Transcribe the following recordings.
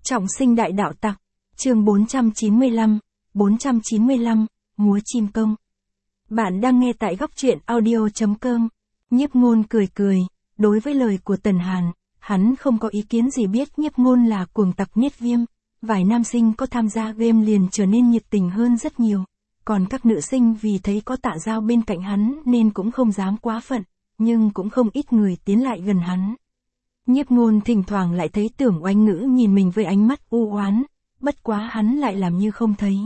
Trọng sinh đại đạo tặc, chương 495, múa chim công. Bạn đang nghe tại góc truyện audio.com. Nhiếp Ngôn cười cười, đối với lời của Tần Hàn, hắn không có ý kiến gì, biết Nhiếp Ngôn là cuồng tặc Niết Viêm, vài nam sinh có tham gia game liền trở nên nhiệt tình hơn rất nhiều, còn các nữ sinh vì thấy có Tạ Giao bên cạnh hắn nên cũng không dám quá phận, nhưng cũng không ít người tiến lại gần hắn. Nhiếp Ngôn thỉnh thoảng lại thấy Tưởng Oanh Ngữ nhìn mình với ánh mắt u oán, bất quá hắn lại làm như không thấy.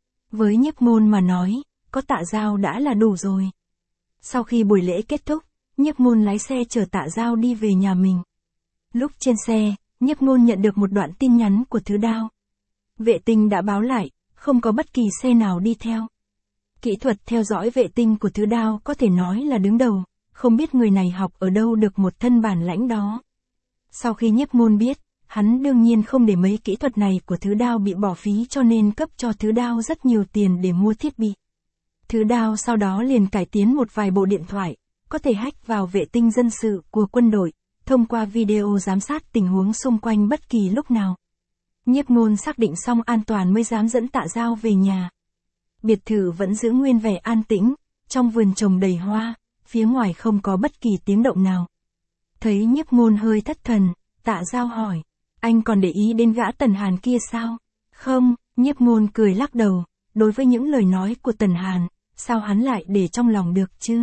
Với Nhiếp Ngôn mà nói, có Tạ Giao đã là đủ rồi. Sau khi buổi lễ kết thúc, Nhiếp Ngôn lái xe chở Tạ Giao đi về nhà mình. Lúc trên xe, Nhiếp Ngôn nhận được một đoạn tin nhắn của Thứ Đao. Vệ tinh đã báo lại, không có bất kỳ xe nào đi theo. Kỹ thuật theo dõi vệ tinh của Thứ Đao có thể nói là đứng đầu, không biết người này học ở đâu được một thân bản lãnh đó. Sau khi Nhiếp Ngôn biết, hắn đương nhiên không để mấy kỹ thuật này của Thứ Đao bị bỏ phí, cho nên cấp cho Thứ Đao rất nhiều tiền để mua thiết bị. Thứ Đao sau đó liền cải tiến một vài bộ điện thoại, có thể hack vào vệ tinh dân sự của quân đội, thông qua video giám sát tình huống xung quanh bất kỳ lúc nào. Nhiếp Ngôn xác định xong an toàn mới dám dẫn Tạ Giao về nhà. Biệt thự vẫn giữ nguyên vẻ an tĩnh, trong vườn trồng đầy hoa, phía ngoài không có bất kỳ tiếng động nào. Thấy Nhiếp Ngôn hơi thất thần, Tạ Giao hỏi, anh còn để ý đến gã Tần Hàn kia sao? Không, Nhiếp Ngôn cười lắc đầu, đối với những lời nói của Tần Hàn, sao hắn lại để trong lòng được chứ?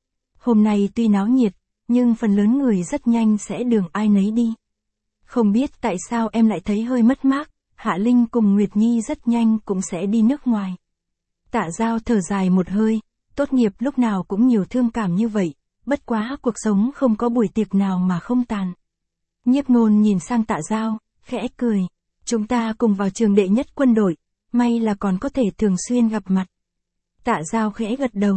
Hôm nay tuy náo nhiệt, nhưng phần lớn người rất nhanh sẽ đường ai nấy đi. Không biết tại sao em lại thấy hơi mất mát, Hạ Linh cùng Nguyệt Nhi rất nhanh cũng sẽ đi nước ngoài. Tạ Giao thở dài một hơi, tốt nghiệp lúc nào cũng nhiều thương cảm như vậy, bất quá cuộc sống không có buổi tiệc nào mà không tàn. Nhiếp Ngôn nhìn sang Tạ Giao, khẽ cười, chúng ta cùng vào trường đệ nhất quân đội, may là còn có thể thường xuyên gặp mặt. Tạ Giao khẽ gật đầu,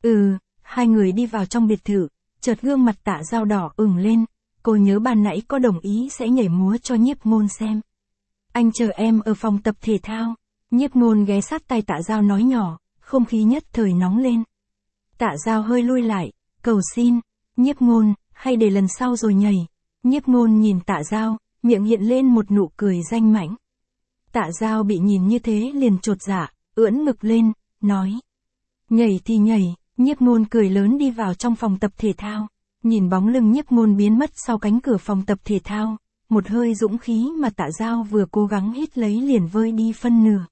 hai người đi vào trong biệt thự, chợt gương mặt Tạ Giao đỏ ửng lên, cô nhớ ban nãy có đồng ý sẽ nhảy múa cho Nhiếp Ngôn xem. Anh chờ em ở phòng tập thể thao. Nhiếp Ngôn ghé sát tay Tạ Giao nói nhỏ, không khí nhất thời nóng lên. Tạ Giao hơi lui lại, cầu xin, Nhiếp Ngôn, hay để lần sau rồi nhảy. Nhiếp Ngôn nhìn Tạ Giao, miệng hiện lên một nụ cười danh mãnh. Tạ Giao bị nhìn như thế liền chột dạ, ưỡn ngực lên, nói. Nhảy thì nhảy, Nhiếp Ngôn cười lớn đi vào trong phòng tập thể thao. Nhìn bóng lưng Nhiếp Ngôn biến mất sau cánh cửa phòng tập thể thao, một hơi dũng khí mà Tạ Giao vừa cố gắng hít lấy liền vơi đi phân nửa.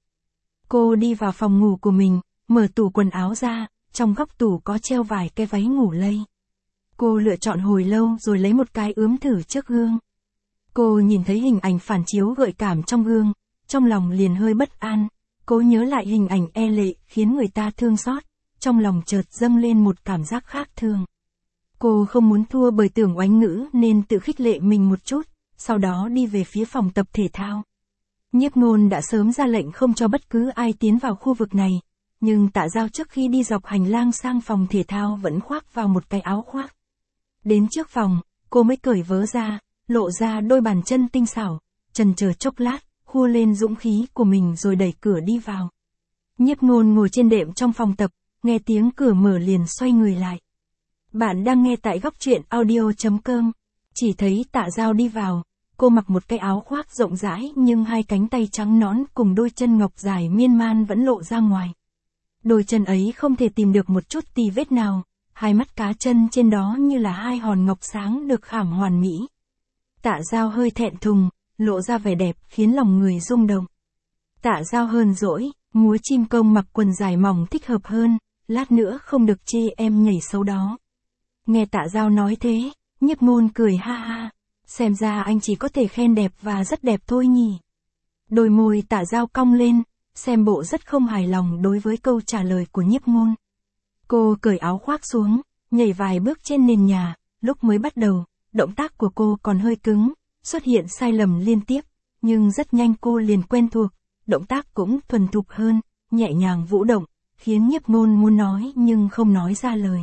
Cô đi vào phòng ngủ của mình, mở tủ quần áo ra, trong góc tủ có treo vài cái váy ngủ lây. Cô lựa chọn hồi lâu rồi lấy một cái ướm thử trước gương. Cô nhìn thấy hình ảnh phản chiếu gợi cảm trong gương, trong lòng liền hơi bất an. Cô nhớ lại hình ảnh e lệ khiến người ta thương xót, trong lòng chợt dâng lên một cảm giác khác thường. Cô không muốn thua bởi Tưởng Oanh Ngữ nên tự khích lệ mình một chút, sau đó đi về phía phòng tập thể thao. Nhiếp Ngôn đã sớm ra lệnh không cho bất cứ ai tiến vào khu vực này, nhưng Tạ Giao trước khi đi dọc hành lang sang phòng thể thao vẫn khoác vào một cái áo khoác. Đến trước phòng, cô mới cởi vớ ra, lộ ra đôi bàn chân tinh xảo, chần chờ chốc lát, khua lên dũng khí của mình rồi đẩy cửa đi vào. Nhiếp Ngôn ngồi trên đệm trong phòng tập, nghe tiếng cửa mở liền xoay người lại. Bạn đang nghe tại góc truyện audio.com. Chỉ thấy Tạ Giao đi vào, cô mặc một cái áo khoác rộng rãi nhưng hai cánh tay trắng nõn cùng đôi chân ngọc dài miên man vẫn lộ ra ngoài. Đôi chân ấy không thể tìm được một chút tì vết nào, hai mắt cá chân trên đó như là hai hòn ngọc sáng được khảm hoàn mỹ. Tạ Giao hơi thẹn thùng, lộ ra vẻ đẹp khiến lòng người rung động. Tạ Giao hờn dỗi, múa chim công mặc quần dài mỏng thích hợp hơn, lát nữa không được chê em nhảy xấu đó. Nghe Tạ Giao nói thế, Nhiếp Ngôn cười ha ha, xem ra anh chỉ có thể khen đẹp và rất đẹp thôi nhỉ. Đôi môi Tạ Giao cong lên, xem bộ rất không hài lòng đối với câu trả lời của Nhiếp Ngôn. Cô cởi áo khoác xuống, nhảy vài bước trên nền nhà, lúc mới bắt đầu, động tác của cô còn hơi cứng, xuất hiện sai lầm liên tiếp, nhưng rất nhanh cô liền quen thuộc, động tác cũng thuần thục hơn, nhẹ nhàng vũ động, khiến Nhiếp Ngôn muốn nói nhưng không nói ra lời.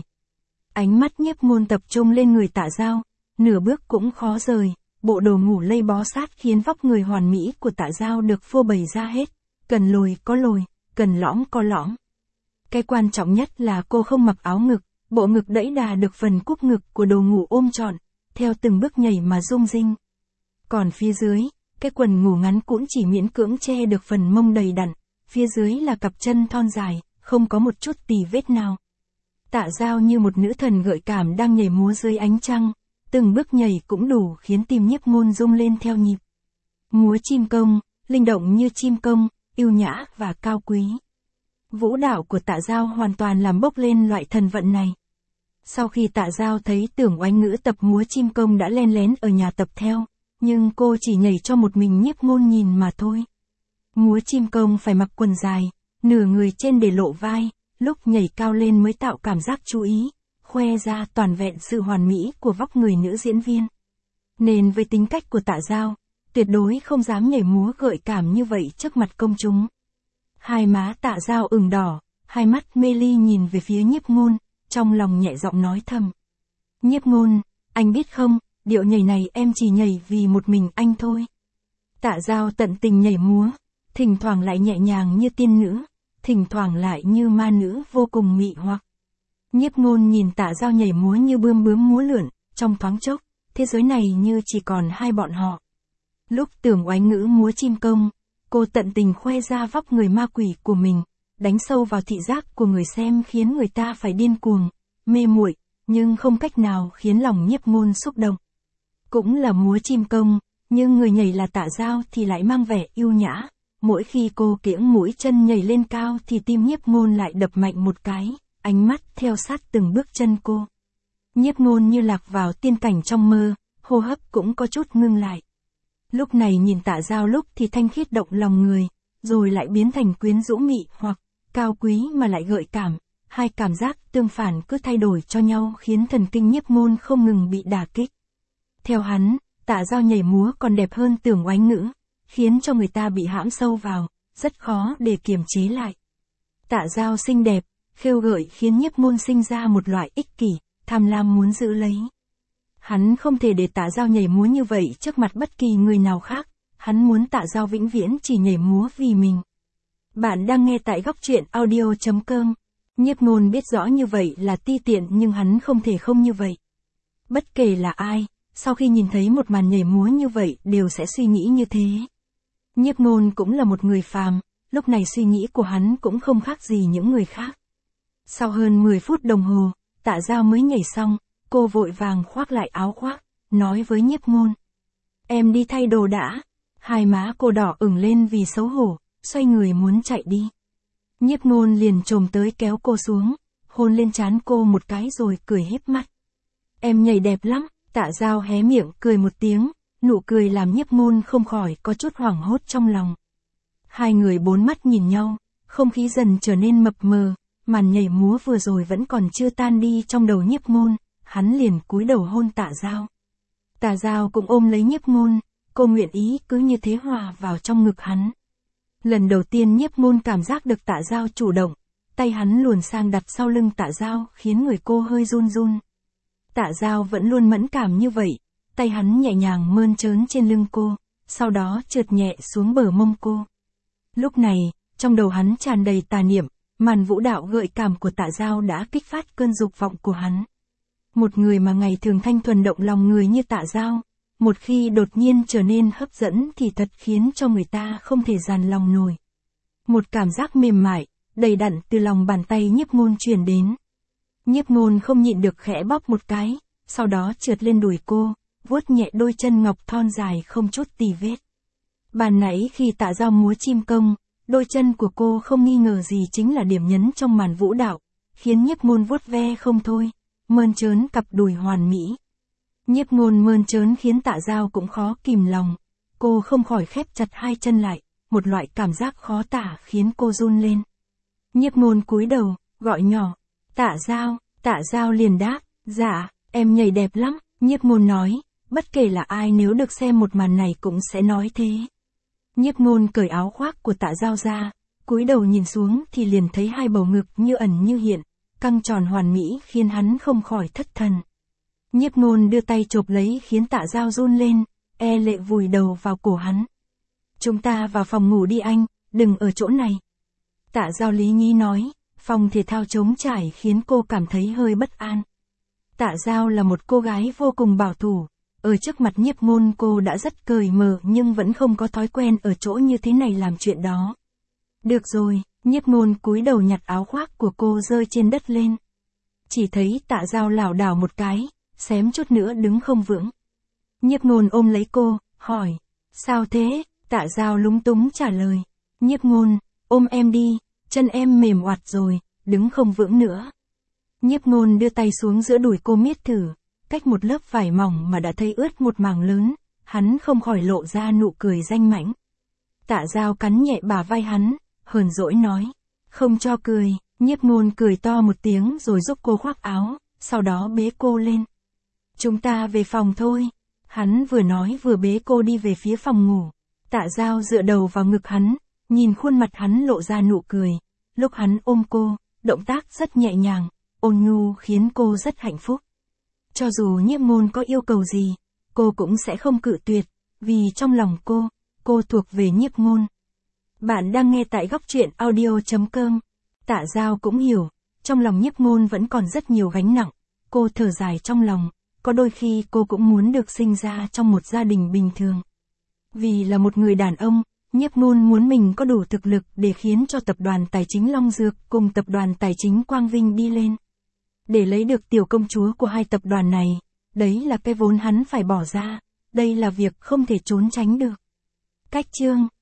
Ánh mắt Nhiếp Ngôn tập trung lên người Tạ Giao, nửa bước cũng khó rời, bộ đồ ngủ lây bó sát khiến vóc người hoàn mỹ của Tạ Giao được phô bày ra hết, cần lồi có lồi, cần lõm có lõm. Cái quan trọng nhất là cô không mặc áo ngực, bộ ngực đẫy đà được phần cúp ngực của đồ ngủ ôm trọn, theo từng bước nhảy mà rung rinh. Còn phía dưới, cái quần ngủ ngắn cũng chỉ miễn cưỡng che được phần mông đầy đặn, phía dưới là cặp chân thon dài, không có một chút tì vết nào. Tạ Dao như một nữ thần gợi cảm đang nhảy múa dưới ánh trăng, từng bước nhảy cũng đủ khiến tim Nhiếp Ngôn rung lên theo nhịp. Múa chim công, linh động như chim công, yêu nhã và cao quý. Vũ đạo của Tạ Dao hoàn toàn làm bốc lên loại thần vận này. Sau khi Tạ Dao thấy Tưởng Oánh Ngữ tập múa chim công đã len lén ở nhà tập theo, nhưng cô chỉ nhảy cho một mình Nhiếp Ngôn nhìn mà thôi. Múa chim công phải mặc quần dài, nửa người trên để lộ vai, lúc nhảy cao lên mới tạo cảm giác chú ý, khoe ra toàn vẹn sự hoàn mỹ của vóc người nữ diễn viên. Nên với tính cách của Tạ Dao, tuyệt đối không dám nhảy múa gợi cảm như vậy trước mặt công chúng. Hai má Tạ Dao ửng đỏ, hai mắt mê ly nhìn về phía Nhiếp Ngôn, trong lòng nhẹ giọng nói thầm. Nhiếp Ngôn, anh biết không, điệu nhảy này em chỉ nhảy vì một mình anh thôi. Tạ Dao tận tình nhảy múa, thỉnh thoảng lại nhẹ nhàng như tiên nữ, thỉnh thoảng lại như ma nữ vô cùng mị hoặc. Nhiếp Ngôn nhìn Tạ Dao nhảy múa như bươm bướm múa lượn, trong thoáng chốc, thế giới này như chỉ còn hai bọn họ. Lúc Tưởng Oánh Ngữ múa chim công, cô tận tình khoe ra vóc người ma quỷ của mình, đánh sâu vào thị giác của người xem khiến người ta phải điên cuồng, mê muội, nhưng không cách nào khiến lòng Nhiếp Ngôn xúc động. Cũng là múa chim công, nhưng người nhảy là Tạ Dao thì lại mang vẻ yêu nhã. Mỗi khi cô kiễng mũi chân nhảy lên cao thì tim Nhiếp Ngôn lại đập mạnh một cái, ánh mắt theo sát từng bước chân cô. Nhiếp Ngôn như lạc vào tiên cảnh trong mơ, hô hấp cũng có chút ngưng lại. Lúc này nhìn Tạ Dao lúc thì thanh khiết động lòng người, rồi lại biến thành quyến rũ mị hoặc cao quý mà lại gợi cảm. Hai cảm giác tương phản cứ thay đổi cho nhau khiến thần kinh Nhiếp Ngôn không ngừng bị đả kích. Theo hắn, Tạ Dao nhảy múa còn đẹp hơn Tưởng Oánh Ngữ, khiến cho người ta bị hãm sâu vào, rất khó để kiềm chế lại. Tạ Dao xinh đẹp, khêu gợi khiến Nhiếp Ngôn sinh ra một loại ích kỷ, tham lam muốn giữ lấy. Hắn không thể để Tạ Dao nhảy múa như vậy trước mặt bất kỳ người nào khác, hắn muốn Tạ Dao vĩnh viễn chỉ nhảy múa vì mình. Bạn đang nghe tại Góc Truyện Audio.com. Nhiếp Ngôn biết rõ như vậy là ti tiện nhưng hắn không thể không như vậy. Bất kể là ai, sau khi nhìn thấy một màn nhảy múa như vậy đều sẽ suy nghĩ như thế. Nhiếp Ngôn cũng là một người phàm, lúc này suy nghĩ của hắn cũng không khác gì những người khác. Sau hơn 10 phút đồng hồ, Tạ Dao mới nhảy xong, cô vội vàng khoác lại áo khoác, nói với Nhiếp Ngôn. Em đi thay đồ đã. Hai má cô đỏ ửng lên vì xấu hổ, xoay người muốn chạy đi. Nhiếp Ngôn liền chồm tới kéo cô xuống, hôn lên trán cô một cái rồi cười híp mắt. Em nhảy đẹp lắm. Tạ Dao hé miệng cười một tiếng, nụ cười làm Nhiếp Ngôn không khỏi có chút hoảng hốt trong lòng. Hai người bốn mắt nhìn nhau, không khí dần trở nên mập mờ, màn nhảy múa vừa rồi vẫn còn chưa tan đi trong đầu Nhiếp Ngôn, hắn liền cúi đầu hôn Tạ Dao. Tạ Dao cũng ôm lấy Nhiếp Ngôn, cô nguyện ý cứ như thế hòa vào trong ngực hắn. Lần đầu tiên Nhiếp Ngôn cảm giác được Tạ Dao chủ động, tay hắn luồn sang đặt sau lưng Tạ Dao khiến người cô hơi run run. Tạ Dao vẫn luôn mẫn cảm như vậy, tay hắn nhẹ nhàng mơn trớn trên lưng cô, sau đó trượt nhẹ xuống bờ mông cô. Lúc này, trong đầu hắn tràn đầy tà niệm, màn vũ đạo gợi cảm của Tạ Dao đã kích phát cơn dục vọng của hắn. Một người mà ngày thường thanh thuần động lòng người như Tạ Dao, một khi đột nhiên trở nên hấp dẫn thì thật khiến cho người ta không thể dàn lòng nổi. Một cảm giác mềm mại, đầy đặn từ lòng bàn tay Nhiếp Ngôn truyền đến. Nhiếp Ngôn không nhịn được khẽ bóp một cái, sau đó trượt lên đùi cô, vuốt nhẹ đôi chân ngọc thon dài không chút tì vết. Ban nãy khi Tạ Dao múa chim công, đôi chân của cô không nghi ngờ gì chính là điểm nhấn trong màn vũ đạo, khiến Nhiếp Ngôn vuốt ve không thôi, mơn trớn cặp đùi hoàn mỹ. Nhiếp Ngôn mơn trớn khiến Tạ Dao cũng khó kìm lòng, cô không khỏi khép chặt hai chân lại, một loại cảm giác khó tả khiến cô run lên. Nhiếp Ngôn cúi đầu, gọi nhỏ. Tạ Dao liền đáp, dạ, em nhảy đẹp lắm, Nhiếp Ngôn nói, bất kể là ai nếu được xem một màn này cũng sẽ nói thế. Nhiếp Ngôn cởi áo khoác của Tạ Dao ra, cúi đầu nhìn xuống thì liền thấy hai bầu ngực như ẩn như hiện, căng tròn hoàn mỹ khiến hắn không khỏi thất thần. Nhiếp Ngôn đưa tay chộp lấy khiến Tạ Dao run lên, e lệ vùi đầu vào cổ hắn. Chúng ta vào phòng ngủ đi anh, đừng ở chỗ này. Tạ Dao lý nhí nói. Phòng thể thao trống trải khiến cô cảm thấy hơi bất an. Tạ Dao là một cô gái vô cùng bảo thủ, Ở trước mặt Nhiếp Ngôn cô đã rất cởi mở nhưng vẫn không có thói quen ở chỗ như thế này làm chuyện đó. Được rồi, Nhiếp Ngôn cúi đầu nhặt áo khoác của cô rơi trên đất lên. Chỉ thấy Tạ Dao lảo đảo một cái, xém chút nữa đứng không vững. Nhiếp Ngôn ôm lấy cô, hỏi, sao thế? Tạ Dao lúng túng trả lời, Nhiếp Ngôn, ôm em đi, chân em mềm oặt rồi, đứng không vững nữa. Nhiếp Ngôn đưa tay xuống giữa đùi cô miết thử, cách một lớp vải mỏng mà đã thấy ướt một mảng lớn, hắn không khỏi lộ ra nụ cười danh mãnh. Tạ Dao cắn nhẹ bả vai hắn, hờn dỗi nói, không cho cười. Nhiếp Ngôn cười to một tiếng rồi giúp cô khoác áo, sau đó bế cô lên. Chúng ta về phòng thôi. Hắn vừa nói vừa bế cô đi về phía phòng ngủ. Tạ Dao dựa đầu vào ngực hắn, nhìn khuôn mặt hắn lộ ra nụ cười. Lúc hắn ôm cô, động tác rất nhẹ nhàng, ôn nhu khiến cô rất hạnh phúc. Cho dù Nhiếp Ngôn có yêu cầu gì, cô cũng sẽ không cự tuyệt, vì trong lòng cô thuộc về Nhiếp Ngôn. Bạn đang nghe tại góc truyện audio.com. Tạ Dao cũng hiểu, trong lòng Nhiếp Ngôn vẫn còn rất nhiều gánh nặng, cô thở dài trong lòng, có đôi khi cô cũng muốn được sinh ra trong một gia đình bình thường. Vì là một người đàn ông, Nhiếp Ngôn muốn mình có đủ thực lực để khiến cho tập đoàn tài chính Long Dược cùng tập đoàn tài chính Quang Vinh đi lên. Để lấy được tiểu công chúa của hai tập đoàn này, đấy là cái vốn hắn phải bỏ ra, đây là việc không thể trốn tránh được. Cách chương